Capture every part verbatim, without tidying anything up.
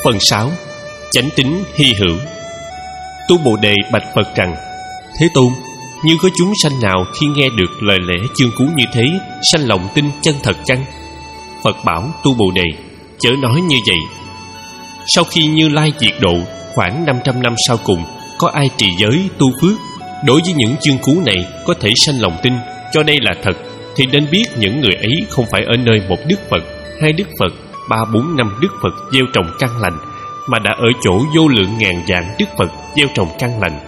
Phần sáu. Chánh tín hy hữu. Tu Bồ Đề bạch Phật rằng: Thế Tôn, như có chúng sanh nào khi nghe được lời lẽ chương cú như thế sanh lòng tin chân thật chăng? Phật bảo Tu Bồ Đề: Chớ nói như vậy. Sau khi Như Lai diệt độ, khoảng năm trăm năm sau cùng, có ai trì giới tu phước, đối với những chương cú này có thể sanh lòng tin cho đây là thật, thì nên biết những người ấy không phải ở nơi một Đức Phật, hai Đức Phật, ba bốn năm Đức Phật gieo trồng căn lành, mà đã ở chỗ vô lượng ngàn vạn Đức Phật gieo trồng căn lành.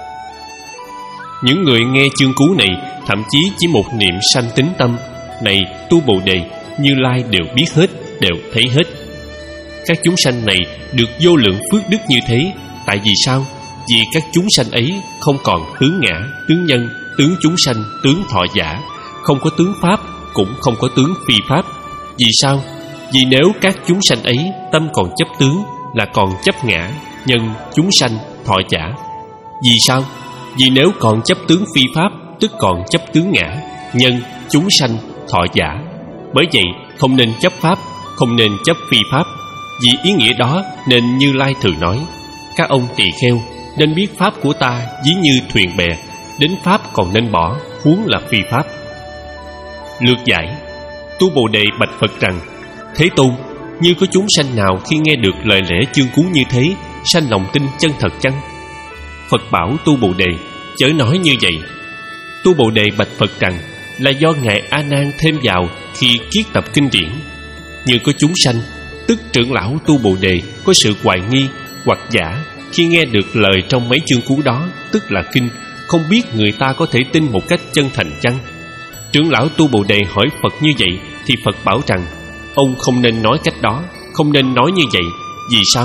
Những người nghe chương cú này thậm chí chỉ một niệm sanh tín tâm này Tu Bồ Đề, Như Lai đều biết hết, đều thấy hết. Các chúng sanh này được vô lượng phước đức như thế. Tại vì sao? Vì các chúng sanh ấy không còn tướng ngã, tướng nhân, tướng chúng sanh, tướng thọ giả, không có tướng pháp, cũng không có tướng phi pháp. Vì sao? Vì nếu các chúng sanh ấy tâm còn chấp tướng, là còn chấp ngã, nhân, chúng sanh, thọ giả. Vì sao? Vì nếu còn chấp tướng phi pháp, tức còn chấp tướng ngã, nhân, chúng sanh, thọ giả. Bởi vậy không nên chấp pháp, không nên chấp phi pháp. Vì ý nghĩa đó nên Như Lai thường nói: Các ông tỳ kheo nên biết pháp của ta ví như thuyền bè, đến pháp còn nên bỏ, huống là phi pháp. Lược giải. Tu Bồ Đề bạch Phật rằng: Thế Tôn, như có chúng sanh nào khi nghe được lời lẽ chương cú như thế sanh lòng tin chân thật chăng? Phật bảo Tu Bồ Đề: Chớ nói như vậy. Tu Bồ Đề bạch Phật rằng: Là do Ngài A Nan thêm vào khi kiết tập kinh điển. Như có chúng sanh, tức trưởng lão Tu Bồ Đề có sự hoài nghi hoặc giả khi nghe được lời trong mấy chương cú đó, tức là kinh, không biết người ta có thể tin một cách chân thành chăng? Trưởng lão Tu Bồ Đề hỏi Phật như vậy, thì Phật bảo rằng: Ông không nên nói cách đó, không nên nói như vậy. Vì sao?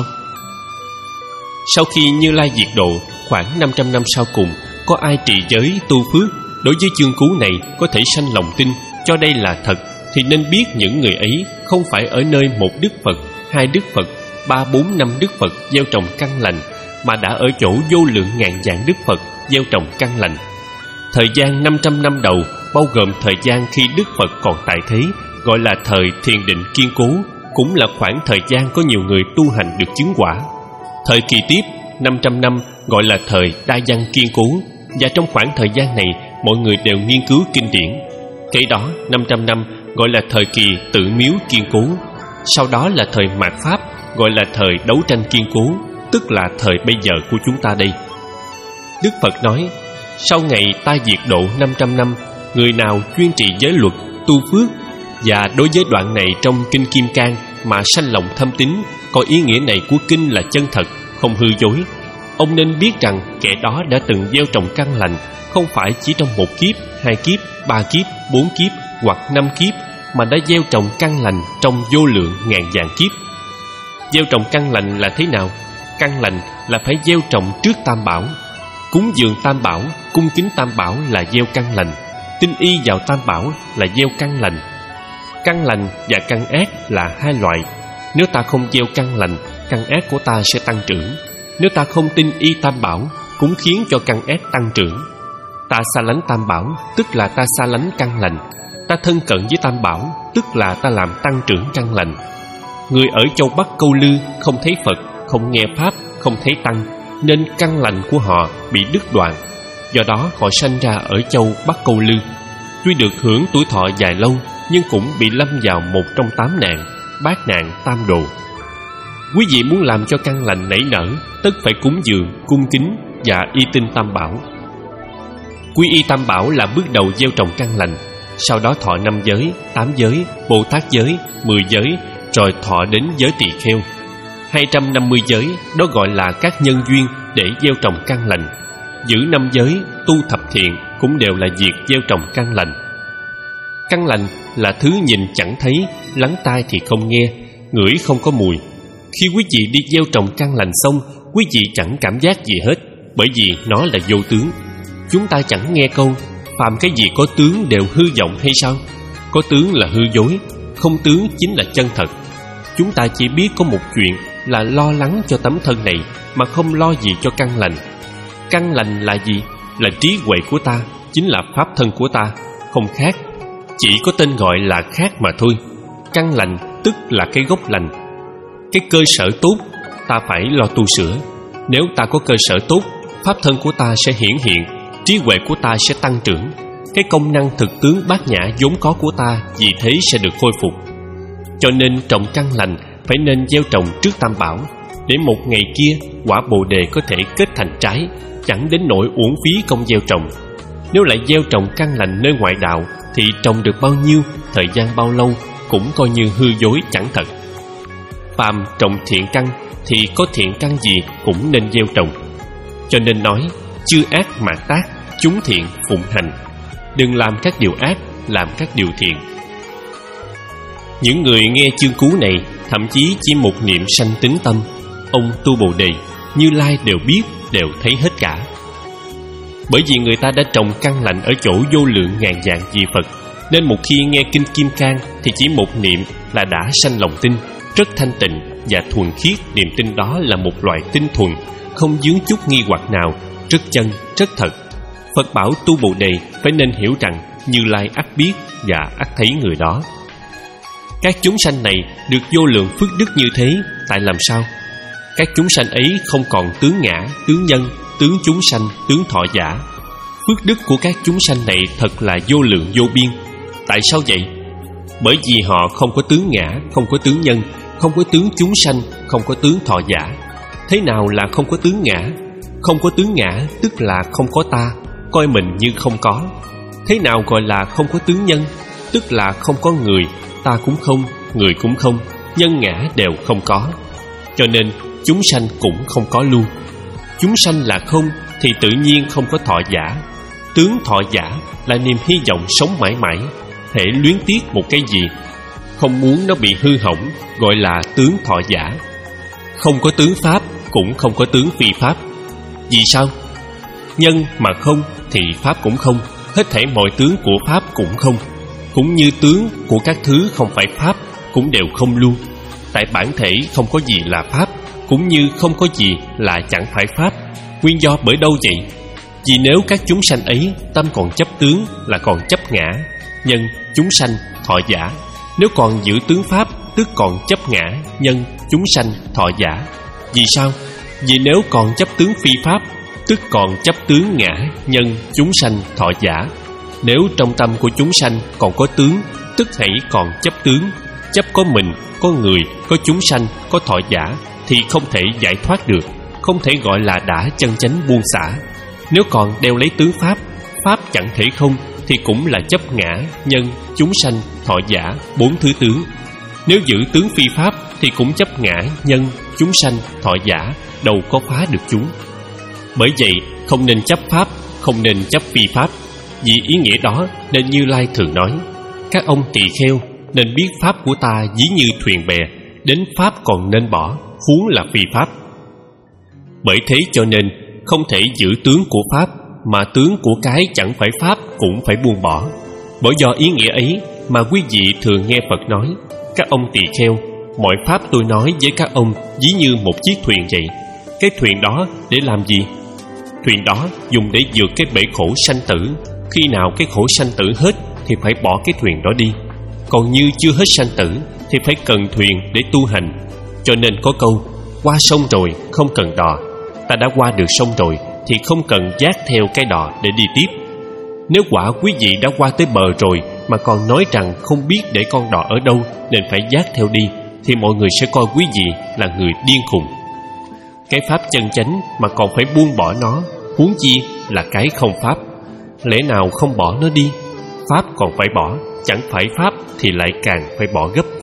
Sau khi Như Lai diệt độ, khoảng năm trăm năm sau cùng, có ai trì giới tu phước, đối với chương cú này có thể sanh lòng tin cho đây là thật, thì nên biết những người ấy không phải ở nơi một Đức Phật, hai Đức Phật, ba bốn năm Đức Phật gieo trồng căn lành, mà đã ở chỗ vô lượng ngàn vạn Đức Phật gieo trồng căn lành. Thời gian năm trăm năm đầu bao gồm thời gian khi Đức Phật còn tại thế, gọi là thời thiền định kiên cố, cũng là khoảng thời gian có nhiều người tu hành được chứng quả. Thời kỳ tiếp năm trăm năm gọi là thời đa văn kiên cố, và trong khoảng thời gian này mọi người đều nghiên cứu kinh điển. Kế đó năm trăm năm gọi là thời kỳ tự miếu kiên cố. Sau đó là thời mạt Pháp, gọi là thời đấu tranh kiên cố, tức là thời bây giờ của chúng ta đây. Đức Phật nói: Sau ngày ta diệt độ năm trăm năm, người nào chuyên trì giới luật, tu phước, và đối với đoạn này trong Kinh Kim Cang mà sanh lòng thâm tín, coi ý nghĩa này của kinh là chân thật, không hư dối, ông nên biết rằng kẻ đó đã từng gieo trồng căn lành, không phải chỉ trong một kiếp, hai kiếp, ba kiếp, bốn kiếp hoặc năm kiếp, mà đã gieo trồng căn lành trong vô lượng ngàn vạn kiếp. Gieo trồng căn lành là thế nào? Căn lành là phải gieo trồng trước Tam Bảo. Cúng dường Tam Bảo, cung kính Tam Bảo là gieo căn lành. Tin y vào Tam Bảo là gieo căn lành. Căn lành và căn ác là hai loại. Nếu ta không gieo căn lành, căn ác của ta sẽ tăng trưởng. Nếu ta không tin y Tam Bảo, cũng khiến cho căn ác tăng trưởng. Ta xa lánh Tam Bảo, tức là ta xa lánh căn lành. Ta thân cận với Tam Bảo, tức là ta làm tăng trưởng căn lành. Người ở châu Bắc Câu Lư không thấy Phật, không nghe Pháp, không thấy Tăng, nên căn lành của họ bị đứt đoạn. Do đó họ sanh ra ở châu Bắc Câu Lư. Tuy được hưởng tuổi thọ dài lâu, nhưng cũng bị lâm vào một trong tám nạn, bát nạn tam đồ. Quý vị muốn làm cho căn lành nảy nở, tất phải cúng dường, cung kính và y tin Tam Bảo. Quy y Tam Bảo là bước đầu gieo trồng căn lành. Sau đó thọ năm giới, tám giới, Bồ Tát giới, mười giới, rồi thọ đến giới tỳ kheo. Hai trăm năm mươi giới, đó gọi là các nhân duyên để gieo trồng căn lành. Giữ năm giới, tu thập thiện cũng đều là việc gieo trồng căn lành. Căn lành là thứ nhìn chẳng thấy, lắng tai thì không nghe, ngửi không có mùi. Khi quý vị đi gieo trồng căn lành xong, quý vị chẳng cảm giác gì hết, bởi vì nó là vô tướng. Chúng ta chẳng nghe câu phàm cái gì có tướng đều hư vọng hay sao? Có tướng là hư dối, không tướng chính là chân thật. Chúng ta chỉ biết có một chuyện là lo lắng cho tấm thân này, mà không lo gì cho căn lành. Căn lành là gì? Là trí huệ của ta, chính là pháp thân của ta, không khác. Chỉ có tên gọi là khác mà thôi. Căn lành tức là cái gốc lành. Cái cơ sở tốt, ta phải lo tu sửa. Nếu ta có cơ sở tốt, pháp thân của ta sẽ hiển hiện, trí huệ của ta sẽ tăng trưởng. Cái công năng thực tướng bát nhã vốn có của ta vì thế sẽ được khôi phục. Cho nên trồng căn lành phải nên gieo trồng trước Tam Bảo, để một ngày kia quả Bồ Đề có thể kết thành trái, chẳng đến nỗi uổng phí công gieo trồng. Nếu lại gieo trồng căn lành nơi ngoại đạo thì trồng được bao nhiêu, thời gian bao lâu cũng coi như hư dối chẳng thật. Phàm trồng thiện căn thì có thiện căn gì cũng nên gieo trồng. Cho nên nói chư ác mà tác, chúng thiện phụng hành. Đừng làm các điều ác, làm các điều thiện. Những người nghe chương cú này thậm chí chỉ một niệm sanh tín tâm, ông tu Bồ Đề, Như Lai đều biết, đều thấy hết cả. Bởi vì người ta đã trồng căn lành ở chỗ vô lượng ngàn vạn vị Phật, nên một khi nghe kinh Kim Cang thì chỉ một niệm là đã sanh lòng tin, rất thanh tịnh và thuần khiết. Niềm tin đó là một loại tinh thuần, không vướng chút nghi hoặc nào, rất chân, rất thật. Phật bảo tu Bồ Đề phải nên hiểu rằng Như Lai ắt biết và ắt thấy người đó. Các chúng sanh này được vô lượng phước đức như thế, tại làm sao? Các chúng sanh ấy không còn tướng ngã, tướng nhân, tướng chúng sanh, tướng thọ giả. Phước đức của các chúng sanh này thật là vô lượng vô biên. Tại sao vậy? Bởi vì họ không có tướng ngã, không có tướng nhân, không có tướng chúng sanh, không có tướng thọ giả. Thế nào là không có tướng ngã? Không có tướng ngã tức là không có ta, coi mình như không có. Thế nào gọi là không có tướng nhân? Tức là không có người, ta cũng không, người cũng không, nhân ngã đều không có. Cho nên chúng sanh cũng không có luôn. Chúng sanh là không thì tự nhiên không có thọ giả. Tướng thọ giả là niềm hy vọng sống mãi mãi. Thể luyến tiếc một cái gì, không muốn nó bị hư hỏng, gọi là tướng thọ giả. Không có tướng pháp, cũng không có tướng phi pháp. Vì sao? Nhân mà không thì pháp cũng không, hết thảy mọi tướng của pháp cũng không. Cũng như tướng của các thứ không phải pháp cũng đều không luôn. Tại bản thể không có gì là pháp, cũng như không có gì là chẳng phải pháp. Nguyên do bởi đâu vậy? Vì nếu các chúng sanh ấy tâm còn chấp tướng là còn chấp ngã, nhân, chúng sanh, thọ giả. Nếu còn giữ tướng pháp tức còn chấp ngã, nhân, chúng sanh, thọ giả. Vì sao? Vì nếu còn chấp tướng phi pháp tức còn chấp tướng ngã, nhân, chúng sanh, thọ giả. Nếu trong tâm của chúng sanh còn có tướng tức hãy còn chấp tướng. Chấp có mình, có người, có chúng sanh, có thọ giả thì không thể giải thoát được, không thể gọi là đã chân chánh buông xả. Nếu còn đeo lấy tướng pháp, pháp chẳng thể không thì cũng là chấp ngã, nhân, chúng sanh, thọ giả, bốn thứ tướng. Nếu giữ tướng phi pháp thì cũng chấp ngã, nhân, chúng sanh, thọ giả, đâu có phá được chúng. Bởi vậy không nên chấp pháp, không nên chấp phi pháp. Vì ý nghĩa đó nên Như Lai thường nói: các ông tỳ kheo nên biết pháp của ta ví như thuyền bè, đến pháp còn nên bỏ, huống là phi pháp. Bởi thế cho nên không thể giữ tướng của pháp, mà tướng của cái chẳng phải pháp cũng phải buông bỏ. Bởi do ý nghĩa ấy mà quý vị thường nghe Phật nói: các ông tỳ kheo, mọi pháp tôi nói với các ông ví như một chiếc thuyền vậy. Cái thuyền đó để làm gì? Thuyền đó dùng để vượt cái bể khổ sanh tử. Khi nào cái khổ sanh tử hết thì phải bỏ cái thuyền đó đi. Còn như chưa hết sanh tử thì phải cần thuyền để tu hành. Cho nên có câu: qua sông rồi không cần đò. Ta đã qua được sông rồi thì không cần dát theo cái đò để đi tiếp. Nếu quả quý vị đã qua tới bờ rồi mà còn nói rằng không biết để con đò ở đâu nên phải dát theo đi, thì mọi người sẽ coi quý vị là người điên khùng. Cái pháp chân chánh mà còn phải buông bỏ nó, huống chi là cái không pháp. Lẽ nào không bỏ nó đi? Pháp còn phải bỏ, chẳng phải pháp thì lại càng phải bỏ gấp.